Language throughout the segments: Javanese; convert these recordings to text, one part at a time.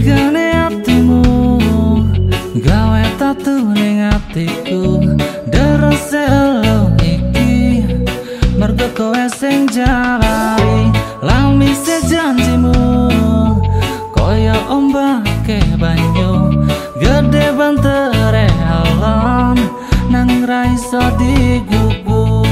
Tegane atimu gawe tatu ning atiku. Derese elo iki mergo kowe sing jalari. Lamise janjimu koyo ombake banyu, gede bantere alon nang ra iso digugu.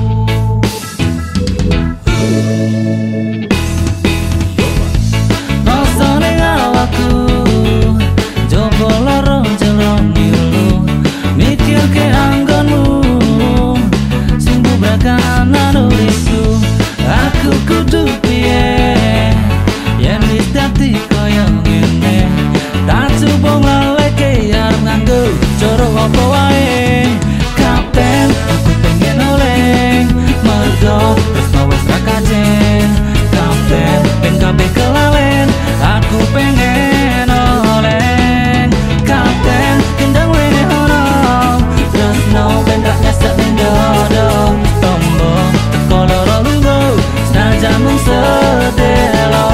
Rasane awakku jogo loro jero ngilu, mikirke anggonmu sing bubrakanan uripku. Aku kudu piye yen wis dadi koyo ngene, tak coba nglaweke arep nganggo cara apa wae. Kapten aku pengen oleh mergo tresno wis ra kajen. Kapten ben kabeh kelalen aku pengen oleh. Kapten kendang wene ono tresno ben ra nyesek ning dodo. Tombo teko loro lungo senajan mung sedelo.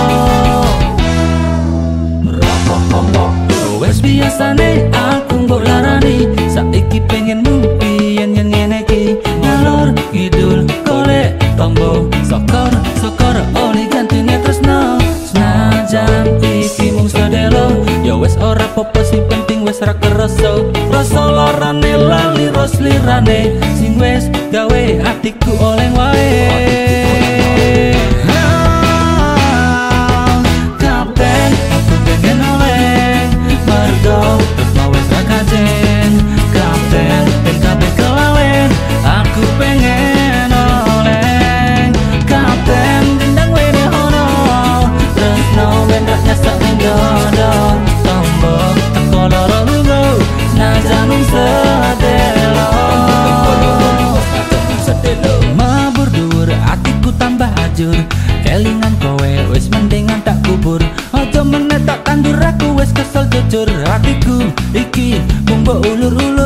Wes biasane aku mbok larani, saiki pengen mumpi yen ngene iki. Ngalor ngidul golek tombo sokor oli gantine tresno. Senajan iki mung sedelo, ya wes ora apa-apa sing penting wes ra kerasa. Rasa larane lali ros lirane sing wes gawe atiku oleh wae. Kapten aku pengen oleh mergo tresno wes ra kajen. Kapten ben kabeh kelalen aku pengen oleh. Kapten gendang wene ono tresno ben ra nyesek ning dodo. Tombo teko loro lungo senajan mung sedelo. Mabur dhuwur atiku tambah ajur, kelingan kowe wis mendingan tak kubur. Aja meneh tak tandur aku wis kesel jujur. Atiku iki mung mbok ulur-ulur